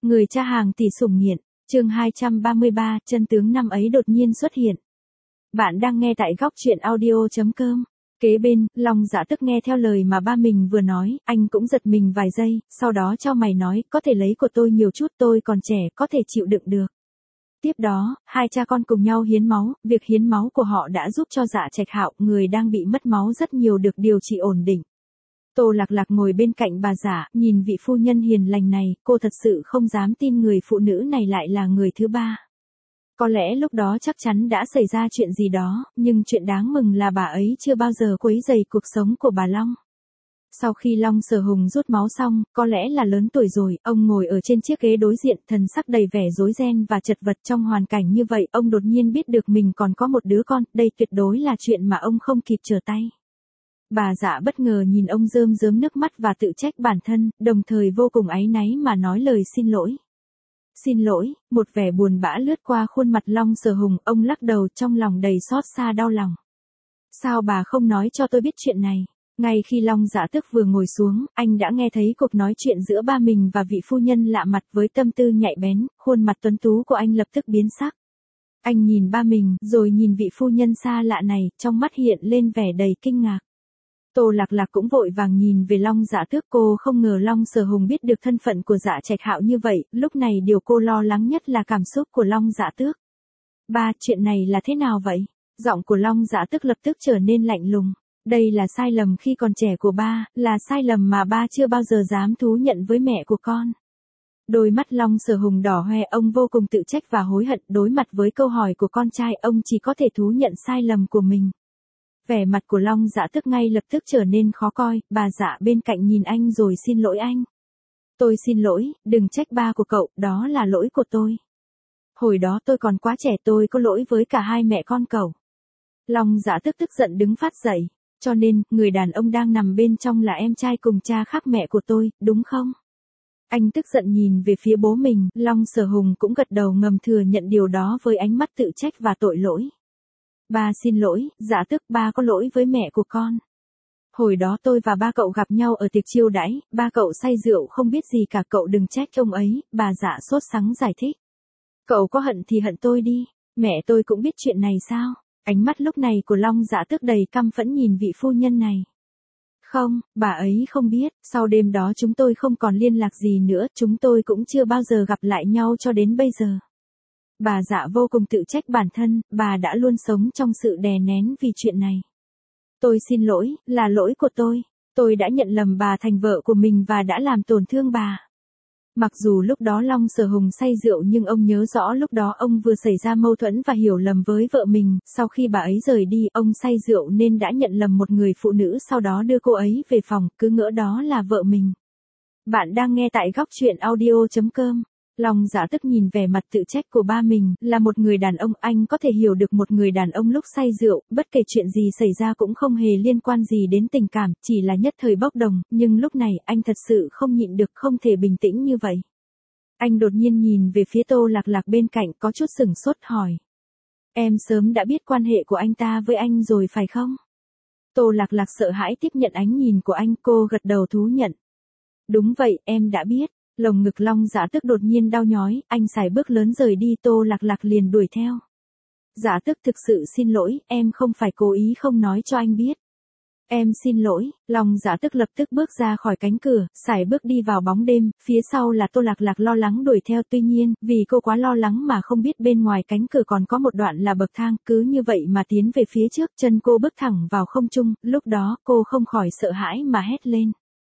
Người cha hàng tỷ sủng nghiện, chương 233, chân tướng năm ấy đột nhiên xuất hiện. Bạn đang nghe tại góc truyện audio.com. Kế bên, Long Dạ Tức nghe theo lời mà ba mình vừa nói, anh cũng giật mình vài giây, sau đó chau mày nói, có thể lấy của tôi nhiều chút, tôi còn trẻ, có thể chịu đựng được. Tiếp đó, hai cha con cùng nhau hiến máu, việc hiến máu của họ đã giúp cho Dạ Trạch Hạo, người đang bị mất máu rất nhiều được điều trị ổn định. Tô Lạc Lạc ngồi bên cạnh bà Dạ, nhìn vị phu nhân hiền lành này, cô thật sự không dám tin người phụ nữ này lại là người thứ ba. Có lẽ lúc đó chắc chắn đã xảy ra chuyện gì đó, nhưng chuyện đáng mừng là bà ấy chưa bao giờ quấy rầy cuộc sống của bà Long. Sau khi Long Sở Hùng rút máu xong, có lẽ là lớn tuổi rồi, ông ngồi ở trên chiếc ghế đối diện, thần sắc đầy vẻ rối ren và chật vật. Trong hoàn cảnh như vậy, ông đột nhiên biết được mình còn có một đứa con, đây tuyệt đối là chuyện mà ông không kịp trở tay. Bà Dạ bất ngờ nhìn ông rơm rớm nước mắt và tự trách bản thân, đồng thời vô cùng áy náy mà nói lời xin lỗi. Xin lỗi, một vẻ buồn bã lướt qua khuôn mặt Long Sở Hùng, ông lắc đầu trong lòng đầy xót xa đau lòng. Sao bà không nói cho tôi biết chuyện này? Ngay khi Long Dạ Tức vừa ngồi xuống, anh đã nghe thấy cuộc nói chuyện giữa ba mình và vị phu nhân lạ mặt. Với tâm tư nhạy bén, khuôn mặt tuấn tú của anh lập tức biến sắc. Anh nhìn ba mình, rồi nhìn vị phu nhân xa lạ này, trong mắt hiện lên vẻ đầy kinh ngạc. Tô Lạc Lạc cũng vội vàng nhìn về Long Dạ Tước, cô không ngờ Long Sở Hùng biết được thân phận của Dạ Trạch Hạo như vậy, lúc này điều cô lo lắng nhất là cảm xúc của Long Dạ Tước. Ba, chuyện này là thế nào vậy? Giọng của Long Dạ Tước lập tức trở nên lạnh lùng. Đây là sai lầm khi còn trẻ của ba, là sai lầm mà ba chưa bao giờ dám thú nhận với mẹ của con. Đôi mắt Long Sở Hùng đỏ hoe, ông vô cùng tự trách và hối hận. Đối mặt với câu hỏi của con trai, ông chỉ có thể thú nhận sai lầm của mình. Vẻ mặt của Long Dạ Tức ngay lập tức trở nên khó coi, bà Dạ bên cạnh nhìn anh rồi xin lỗi anh. Tôi xin lỗi, đừng trách ba của cậu, đó là lỗi của tôi. Hồi đó tôi còn quá trẻ, tôi có lỗi với cả hai mẹ con cậu. Long Dạ Tức tức giận đứng phát dậy, cho nên, người đàn ông đang nằm bên trong là em trai cùng cha khác mẹ của tôi, đúng không? Anh tức giận nhìn về phía bố mình, Long Sở Hùng cũng gật đầu ngầm thừa nhận điều đó với ánh mắt tự trách và tội lỗi. Ba xin lỗi, Dạ Tức, ba có lỗi với mẹ của con. Hồi đó tôi và ba cậu gặp nhau ở tiệc chiêu đãi, ba cậu say rượu không biết gì cả, cậu đừng trách ông ấy, bà Dạ sốt sắng giải thích. Cậu có hận thì hận tôi đi, mẹ tôi cũng biết chuyện này sao? Ánh mắt lúc này của Long Dạ Tức đầy căm phẫn nhìn vị phu nhân này. Không, bà ấy không biết, sau đêm đó chúng tôi không còn liên lạc gì nữa, chúng tôi cũng chưa bao giờ gặp lại nhau cho đến bây giờ. Bà Dạ vô cùng tự trách bản thân, bà đã luôn sống trong sự đè nén vì chuyện này. Tôi xin lỗi, là lỗi của tôi đã nhận lầm bà thành vợ của mình và đã làm tổn thương bà. Mặc dù lúc đó Long Sở Hùng say rượu nhưng ông nhớ rõ lúc đó ông vừa xảy ra mâu thuẫn và hiểu lầm với vợ mình, sau khi bà ấy rời đi, ông say rượu nên đã nhận lầm một người phụ nữ, sau đó đưa cô ấy về phòng, cứ ngỡ đó là vợ mình. Bạn đang nghe tại góc truyện audio.com. Long Dạ Tức nhìn vẻ mặt tự trách của ba mình, là một người đàn ông, anh có thể hiểu được một người đàn ông lúc say rượu, bất kể chuyện gì xảy ra cũng không hề liên quan gì đến tình cảm, chỉ là nhất thời bốc đồng, nhưng lúc này, anh thật sự không nhịn được, không thể bình tĩnh như vậy. Anh đột nhiên nhìn về phía Tô Lạc Lạc bên cạnh, có chút sửng sốt hỏi. Em sớm đã biết quan hệ của anh ta với anh rồi phải không? Tô Lạc Lạc sợ hãi tiếp nhận ánh nhìn của anh, cô gật đầu thú nhận. Đúng vậy, em đã biết. Lồng ngực Long Dạ Tức đột nhiên đau nhói, anh sải bước lớn rời đi, Tô Lạc Lạc liền đuổi theo. Dạ Tức thực sự xin lỗi, em không phải cố ý không nói cho anh biết. Em xin lỗi, Long Dạ Tức lập tức bước ra khỏi cánh cửa, sải bước đi vào bóng đêm, phía sau là Tô Lạc Lạc lo lắng đuổi theo, tuy nhiên, vì cô quá lo lắng mà không biết bên ngoài cánh cửa còn có một đoạn là bậc thang, cứ như vậy mà tiến về phía trước, chân cô bước thẳng vào không trung, lúc đó cô không khỏi sợ hãi mà hét lên.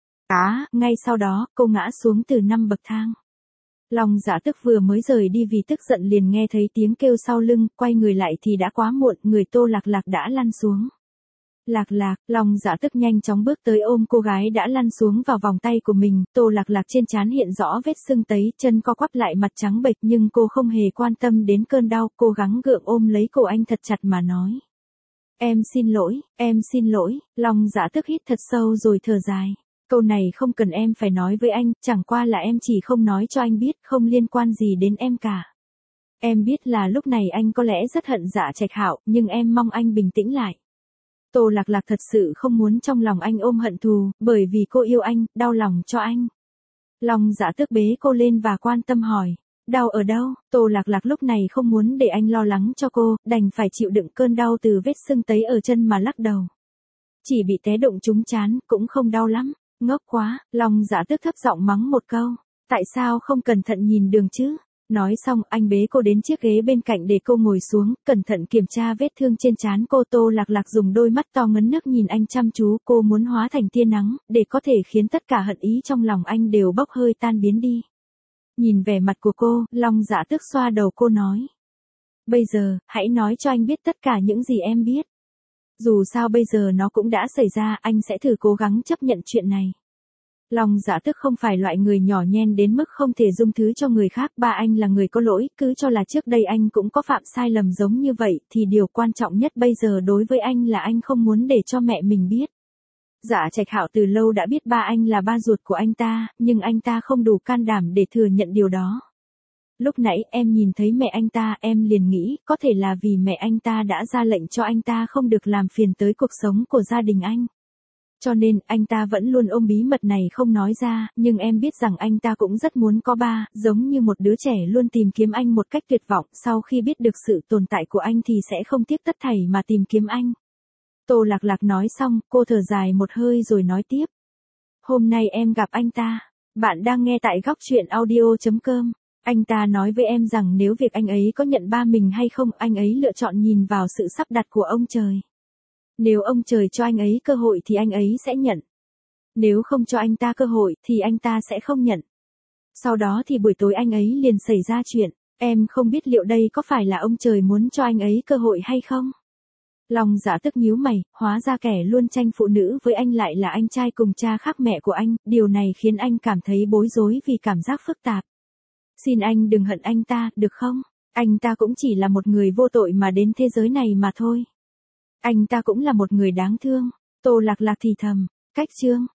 Ngay sau đó, cô ngã xuống từ 5 bậc thang. Long Dạ Tức vừa mới rời đi vì tức giận liền nghe thấy tiếng kêu sau lưng, quay người lại thì đã quá muộn, người Tô Lạc Lạc đã lăn xuống. Lạc Lạc, Long Dạ Tức nhanh chóng bước tới ôm cô gái đã lăn xuống vào vòng tay của mình, Tô Lạc Lạc trên trán hiện rõ vết sưng tấy, chân co quắp lại, mặt trắng bệch nhưng cô không hề quan tâm đến cơn đau, cố gắng gượng ôm lấy cổ anh thật chặt mà nói. Em xin lỗi, Long Dạ Tức hít thật sâu rồi thở dài. Câu này không cần em phải nói với anh, chẳng qua là em chỉ không nói cho anh biết, không liên quan gì đến em cả. Em biết là lúc này anh có lẽ rất hận Dạ Trạch Hạo, nhưng em mong anh bình tĩnh lại. Tô Lạc Lạc thật sự không muốn trong lòng anh ôm hận thù, bởi vì cô yêu anh, đau lòng cho anh. Long Dạ Tước bế cô lên và quan tâm hỏi. Đau ở đâu? Tô Lạc Lạc lúc này không muốn để anh lo lắng cho cô, đành phải chịu đựng cơn đau từ vết sưng tấy ở chân mà lắc đầu. Chỉ bị té đụng trúng trán, cũng không đau lắm. Ngốc quá, Long Dạ Tước thấp giọng mắng một câu. Tại sao không cẩn thận nhìn đường chứ? Nói xong, anh bế cô đến chiếc ghế bên cạnh để cô ngồi xuống, cẩn thận kiểm tra vết thương trên trán cô. Tô Lạc Lạc dùng đôi mắt to ngấn nước nhìn anh chăm chú, cô muốn hóa thành tia nắng, để có thể khiến tất cả hận ý trong lòng anh đều bốc hơi tan biến đi. Nhìn vẻ mặt của cô, Long Dạ Tước xoa đầu cô nói. Bây giờ, hãy nói cho anh biết tất cả những gì em biết. Dù sao bây giờ nó cũng đã xảy ra, anh sẽ thử cố gắng chấp nhận chuyện này. Long Dạ Tước không phải loại người nhỏ nhen đến mức không thể dung thứ cho người khác. Ba anh là người có lỗi, cứ cho là trước đây anh cũng có phạm sai lầm giống như vậy, thì điều quan trọng nhất bây giờ đối với anh là anh không muốn để cho mẹ mình biết. Dạ Trạch Hạo từ lâu đã biết ba anh là ba ruột của anh ta, nhưng anh ta không đủ can đảm để thừa nhận điều đó. Lúc nãy em nhìn thấy mẹ anh ta, em liền nghĩ, có thể là vì mẹ anh ta đã ra lệnh cho anh ta không được làm phiền tới cuộc sống của gia đình anh. Cho nên, anh ta vẫn luôn ôm bí mật này không nói ra, nhưng em biết rằng anh ta cũng rất muốn có ba, giống như một đứa trẻ luôn tìm kiếm anh một cách tuyệt vọng, sau khi biết được sự tồn tại của anh thì sẽ không tiếc tất thảy mà tìm kiếm anh. Tô Lạc Lạc nói xong, cô thở dài một hơi rồi nói tiếp. Hôm nay em gặp anh ta. Bạn đang nghe tại góc truyện audio.com. Anh ta nói với em rằng nếu việc anh ấy có nhận ba mình hay không, anh ấy lựa chọn nhìn vào sự sắp đặt của ông trời. Nếu ông trời cho anh ấy cơ hội thì anh ấy sẽ nhận. Nếu không cho anh ta cơ hội thì anh ta sẽ không nhận. Sau đó thì buổi tối anh ấy liền xảy ra chuyện. Em không biết liệu đây có phải là ông trời muốn cho anh ấy cơ hội hay không? Long Dạ Tước nhíu mày, hóa ra kẻ luôn tranh phụ nữ với anh lại là anh trai cùng cha khác mẹ của anh, điều này khiến anh cảm thấy bối rối vì cảm giác phức tạp. Xin anh đừng hận anh ta, được không? Anh ta cũng chỉ là một người vô tội mà đến thế giới này mà thôi. Anh ta cũng là một người đáng thương. Tô Lạc Lạc thì thầm. Cách chương